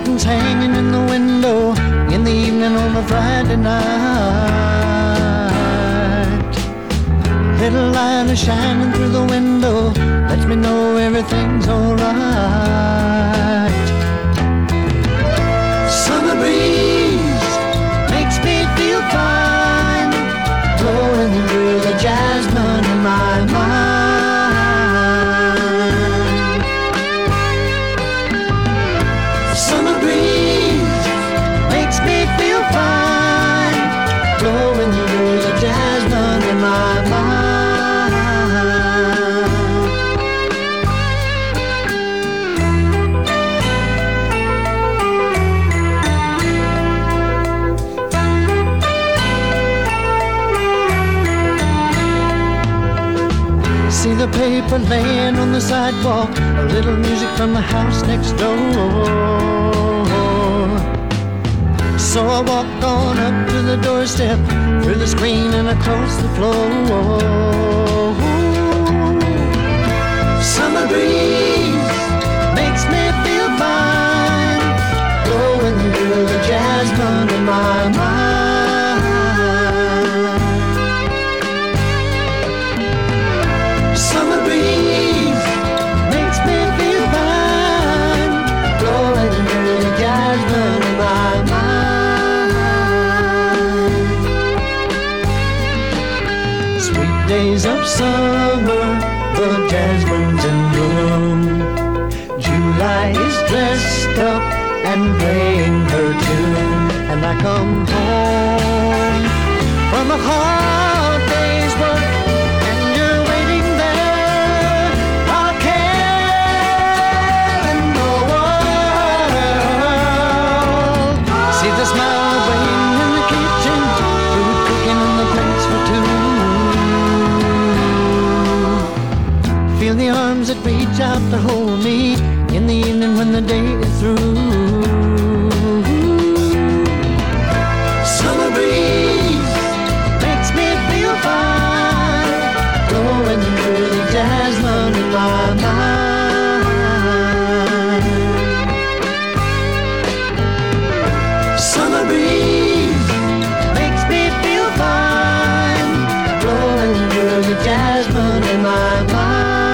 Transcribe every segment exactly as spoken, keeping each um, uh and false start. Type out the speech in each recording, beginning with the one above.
curtains hanging in the window in the evening on a Friday night. Little light is shining through the window, lets me know everything's alright. Summer breeze makes me feel fine, blowing through the jasmine in my mind. Summer breeze makes me feel fine, blowing through the jasmine in my mind. See the paper laying on the sidewalk, a little music from the house next door. So I walked on up to the doorstep, through the screen and across the floor. Summer breeze makes me feel fine, blowing through the jasmine in my mind. Summer breeze makes me feel fine, blowing through the jasmine in my mind. Sweet days of summer, the jasmine's in bloom. July is dressed up and playing her tune, and I come home from a hard day's work, and you're waiting there. I'll care in the world. See the smile waiting in the kitchen, food cooking on the plates for two. Feel the arms that reach out to hold me in the evening when the day is through. Summer breeze makes me feel fine, blowing through the jasmine in my mind. Summer breeze makes me feel fine, blowing through the jasmine in my mind.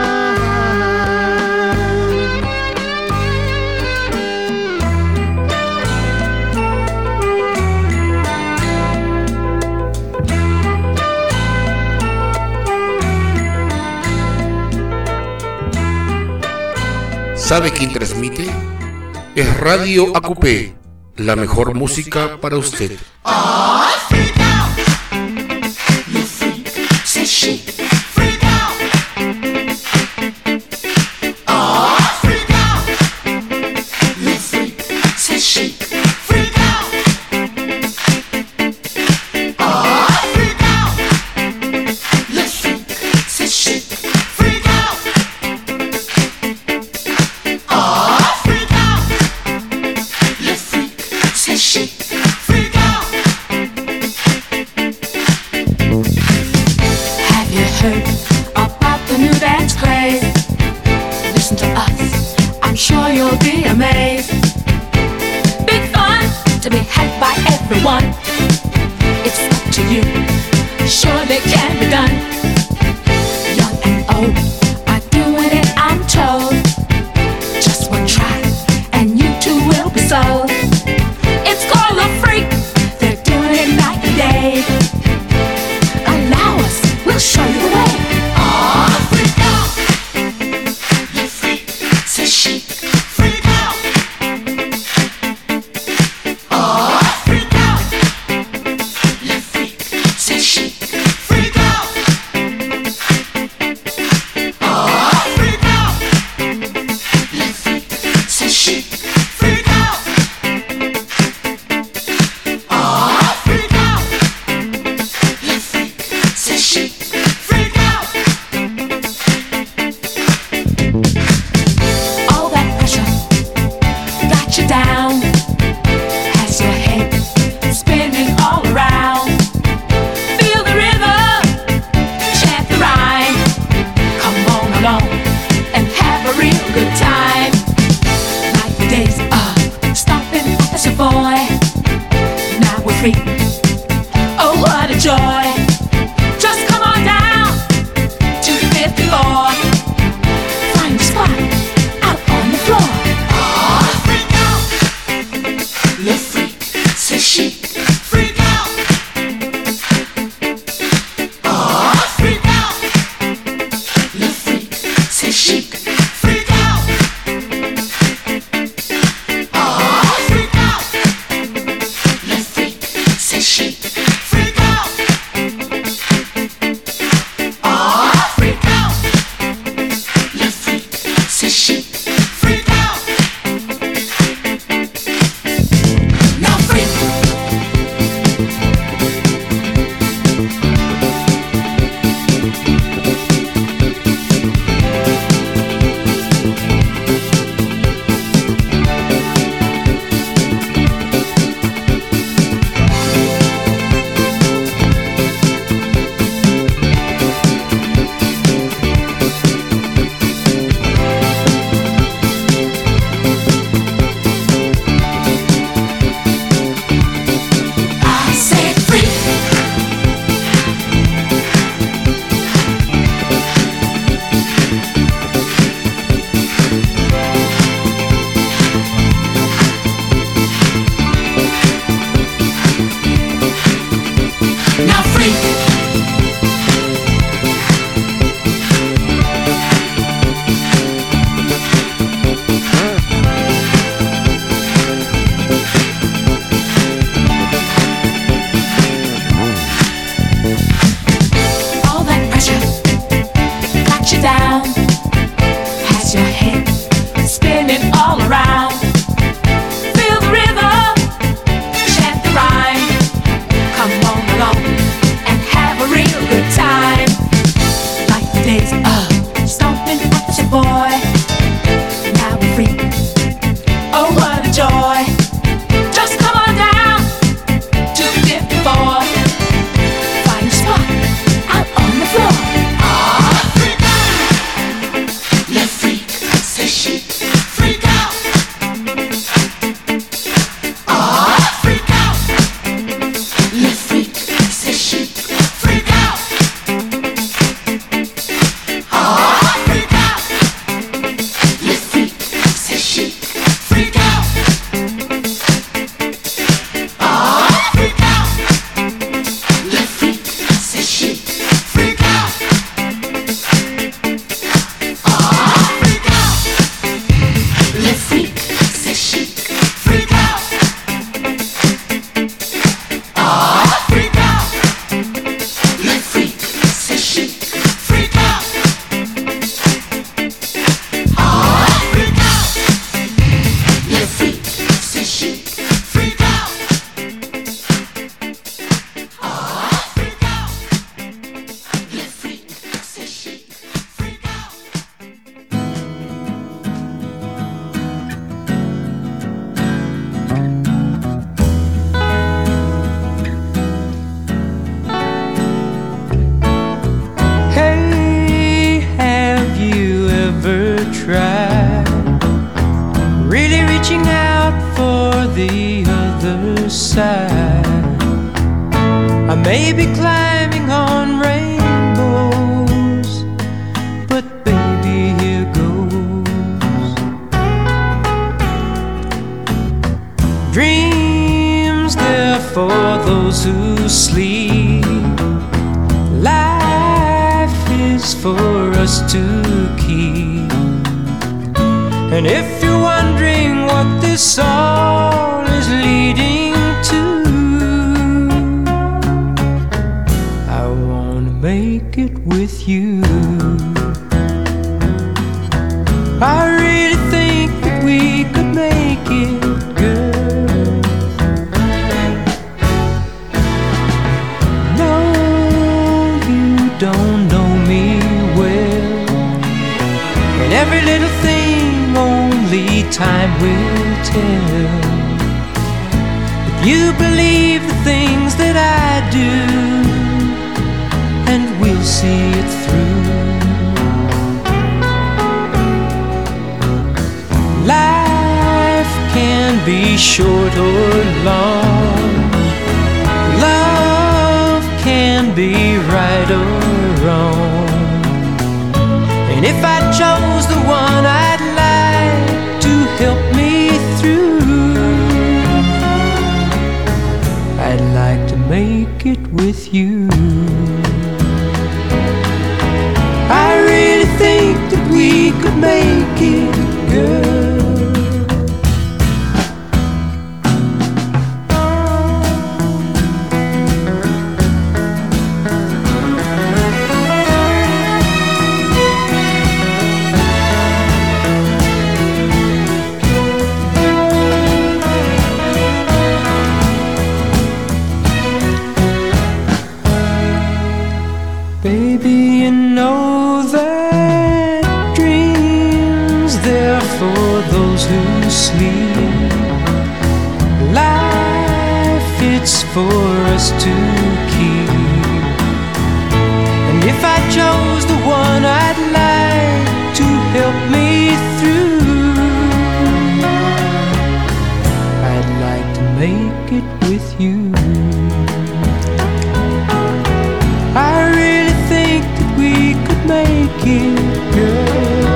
¿Sabe quién transmite? Es Radio A Q P, la mejor música para usted. Oh, freak out. You freak, say she. Freak out. Oh, freak out. You freak, say she. Freak out. Oh, freak out. You freak, say she. Freak out. Oh, freak out. You freak, say she. Freak out. Have you heard about the new dance craze? Listen to us, I'm sure you'll be amazed. Big fun to be had by everyone. It's up to you, surely can be done. Young and old are doing it, I'm told. Just one try, and you too will be sold. It's called a freak, they're doing it night and day. Allow us, we'll show you the way. Oh, freak out. You freak, say she. Freak out. Oh, freak out. You freak, say she. Freak out. Oh, freak out. You freak, say she. Freak out. Oh, freak out. You freak, say she. Freak out. All that pressure got you down, has your head spinning all around. Feel the rhythm, chant the rhyme. Come on along and have a real good time. Like the free. Oh, what a joy. Just come on down to the fifth floor. Find a spot out on the floor. Oh, freak out. Le freak, c'est chic. Freak out. Oh, freak out. Le freak, c'est chic. Freak out. Oh, freak out. Le freak, c'est chic. Freak out. Oh, freak out. Le freak, c'est chic. Freak out. Now freak. I say freak. Now freak. All that pressure got you down, has your head spinning all around. Feel the rhythm, chant the rhyme. Come on along and have a real good time. Like the days of stomping up the boy. Now we're free. Oh, what a joy. Just come on down to fifty-four. Find a spot out on the floor. Ah, freak out. Le freak, c'est chic. Freak out. Ah, freak out. Le freak, c'est chic. Freak out. Ah, freak out. Le freak, c'est chic. Freak out. Ah, freak out. Le freak, c'est chic. Freak out. Ah, freak out. Le freak, c'est chic. Freak out. Ah, freak out. Le freak, c'est chic. Freak out. Ah, freak out. Le freak, c'est chic. Freak out. Ah, freak out. Le freak, c'est chic. Freak out. Hey, have you ever tried really reaching out for the other side? I may be climbing on rainbows, but baby, here goes. Dreams, they're for those who sleep. Life is for us to keep. And if you're wondering what this all is leading to, I wanna make it with you. I really think that we could make it, girl. No, you don't know me well, and every little thing only time will tell. If you believe the things that I do, and we'll see it through. Life can be short or long, be right or wrong. And if I chose the one I'd like to help me through, I'd like to make it with you. I really think that we could make it, girl. For us to keep. And if I chose the one I'd like to help me through, I'd like to make it with you. I really think that we could make it, girl.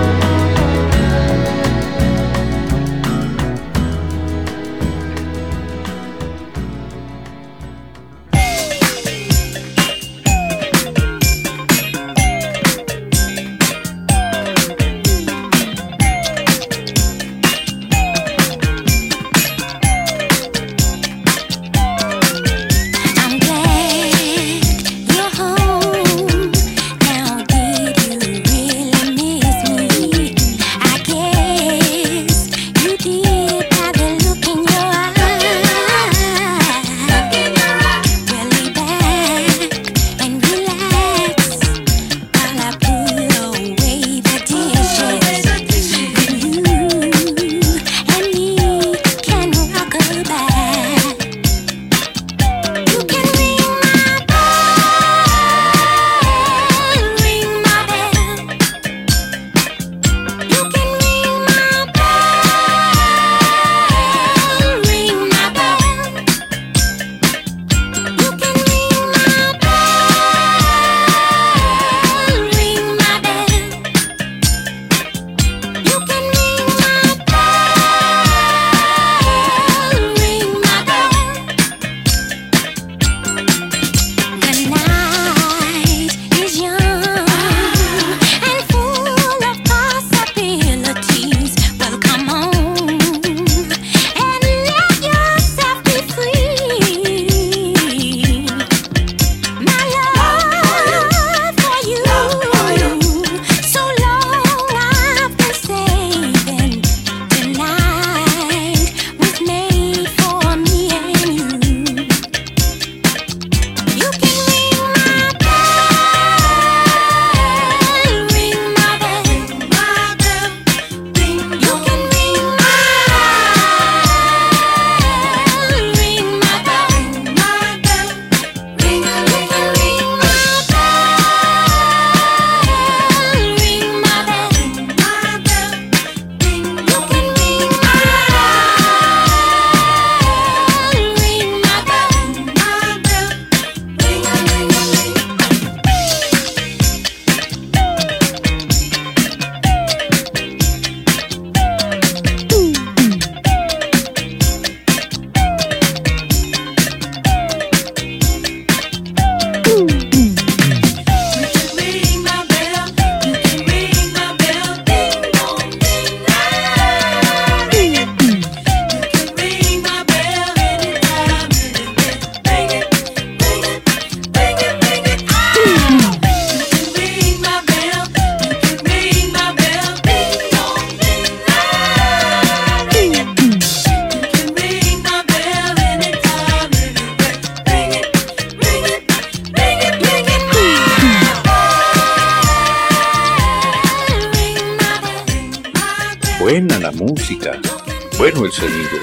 Buena la música, bueno el sonido.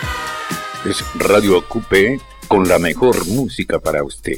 Es Radio Acupé con la mejor música para usted.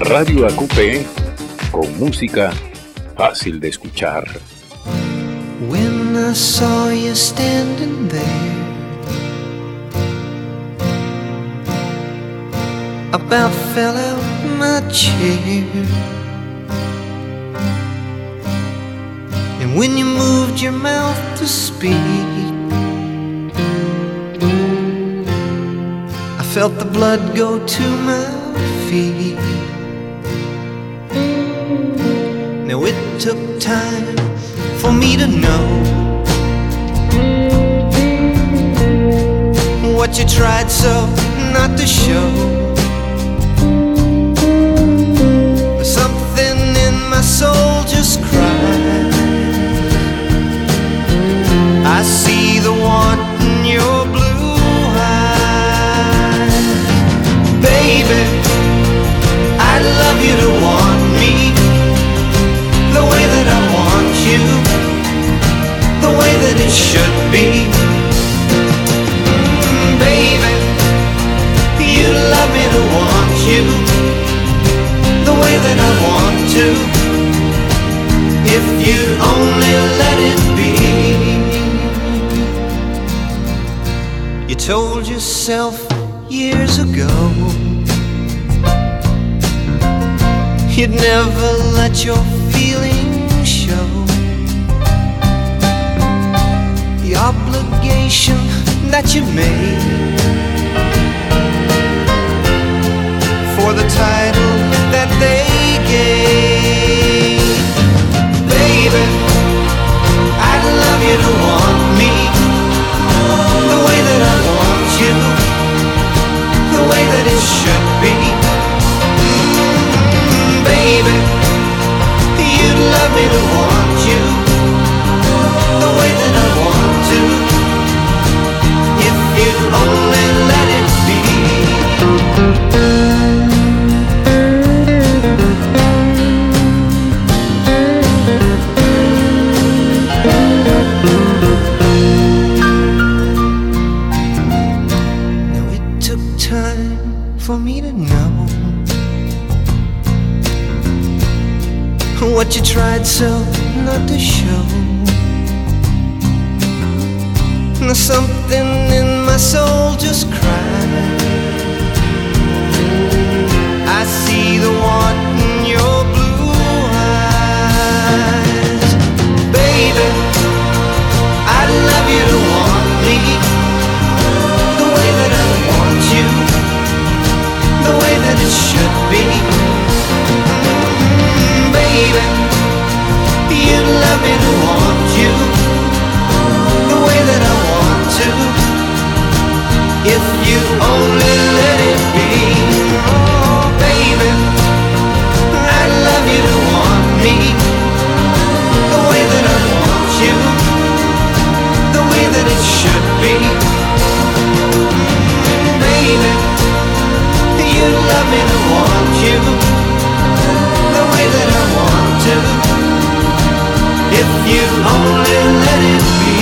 Radio A Q P con música fácil de escuchar. When I saw you standing there, about fell out my chair. And when you moved your mouth to speak, I felt the blood go to my feet. Now it took time for me to know what you tried so not to show. Something in my soul just cried. I see the want in your blue eyes. Baby, I'd love you to want me the way that I want you, the way that it should be. Mm, baby, you'd love me to want you the way that I want to, if you'd only let it be. You told yourself years ago you'd never let your feelings show. The obligation that you made for the title that they gave. Baby, I'd love you to want me the way that I want you, the way that it should be. Mm, baby, you'd love me to want you the way that I want to, if you'd only let it be. For me to know what you tried so not to show. Now something in my soul just cried. I see the want in your blue eyes. Baby, I'd love you to want me the way that I want you, the way that it should be. Mm, baby, you'd love me to want you the way that I want to, if you only let it be. Oh, baby, I'd love you to want me the way that I want you, the way that it should be. Mm, baby, you'd love me to want you the way that I want to, if you only let it be.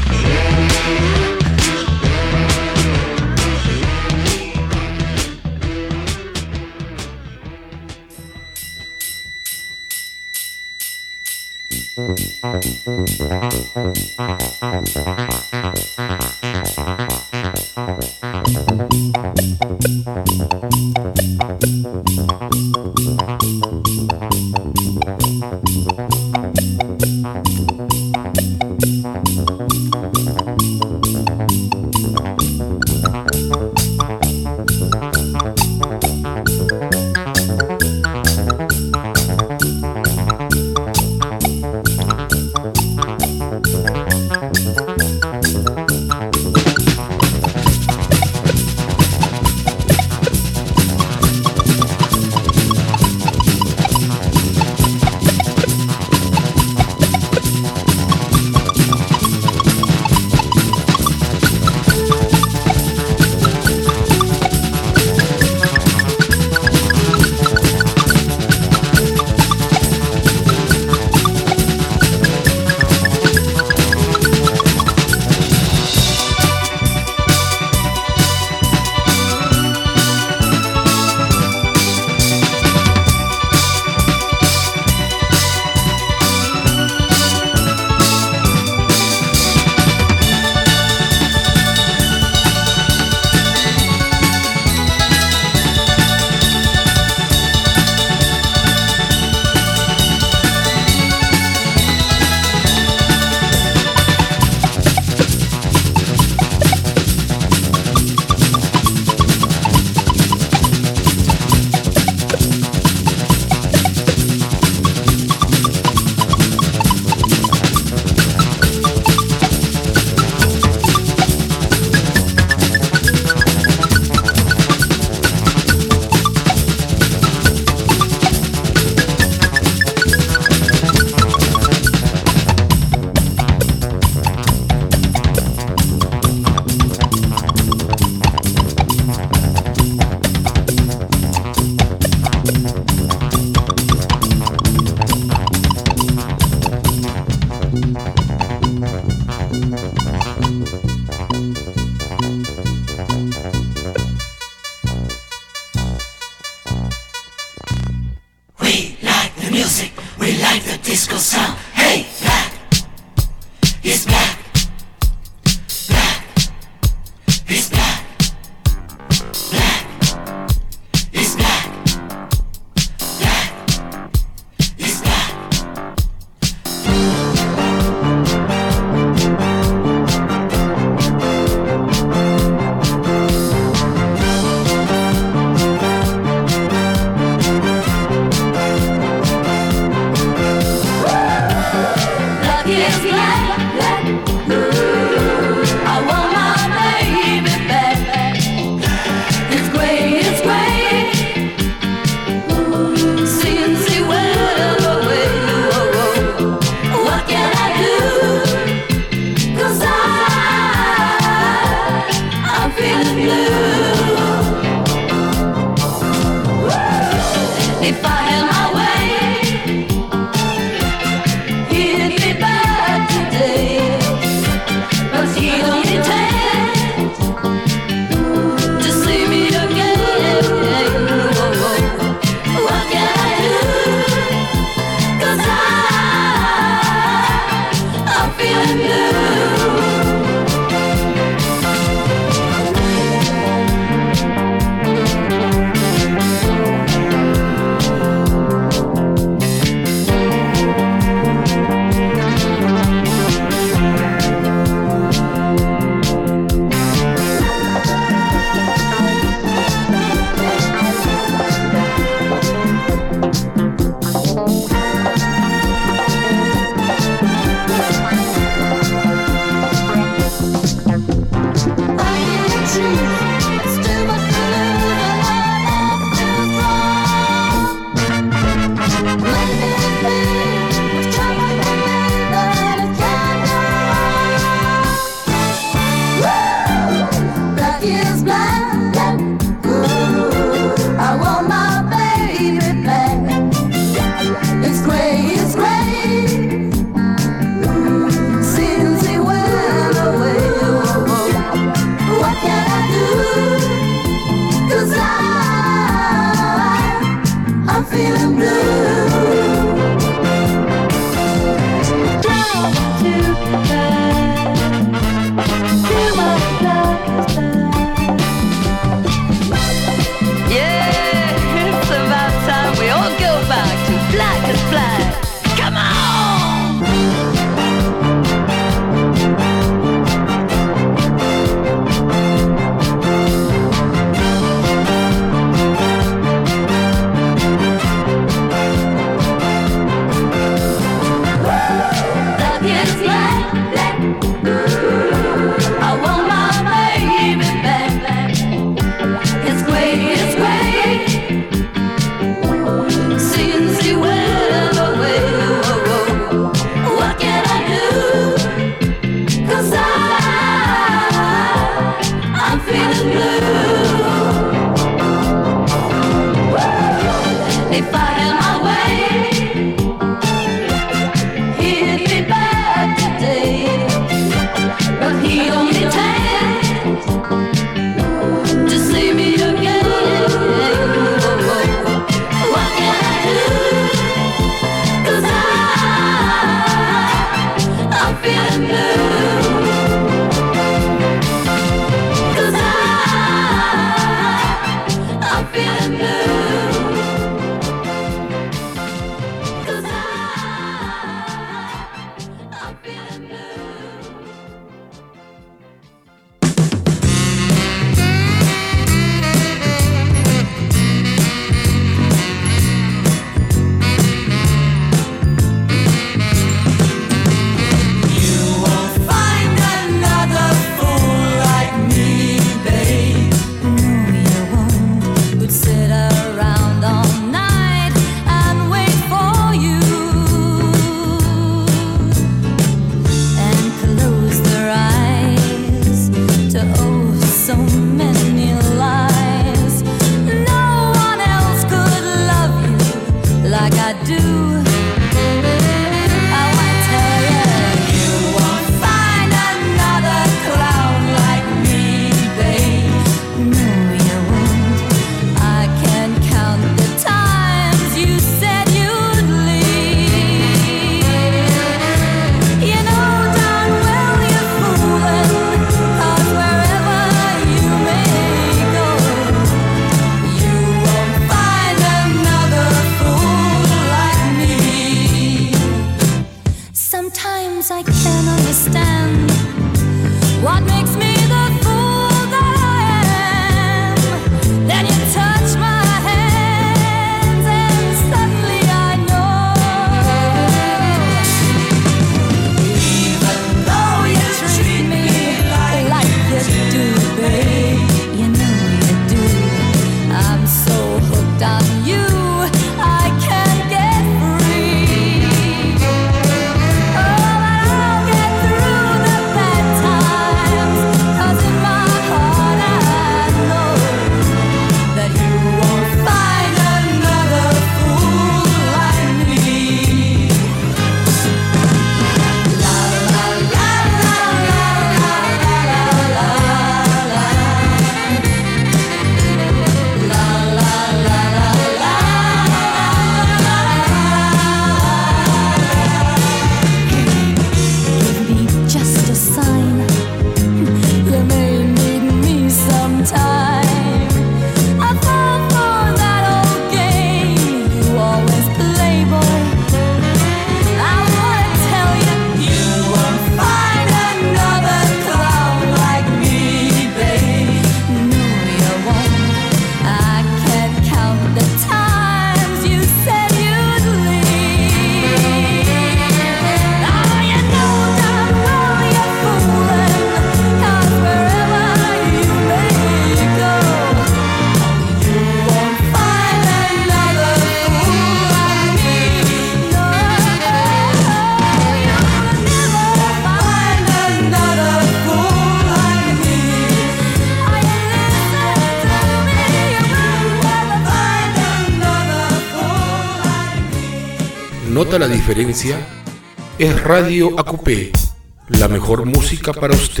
nota la diferencia, es Radio A Q P, la mejor música para usted.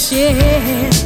share.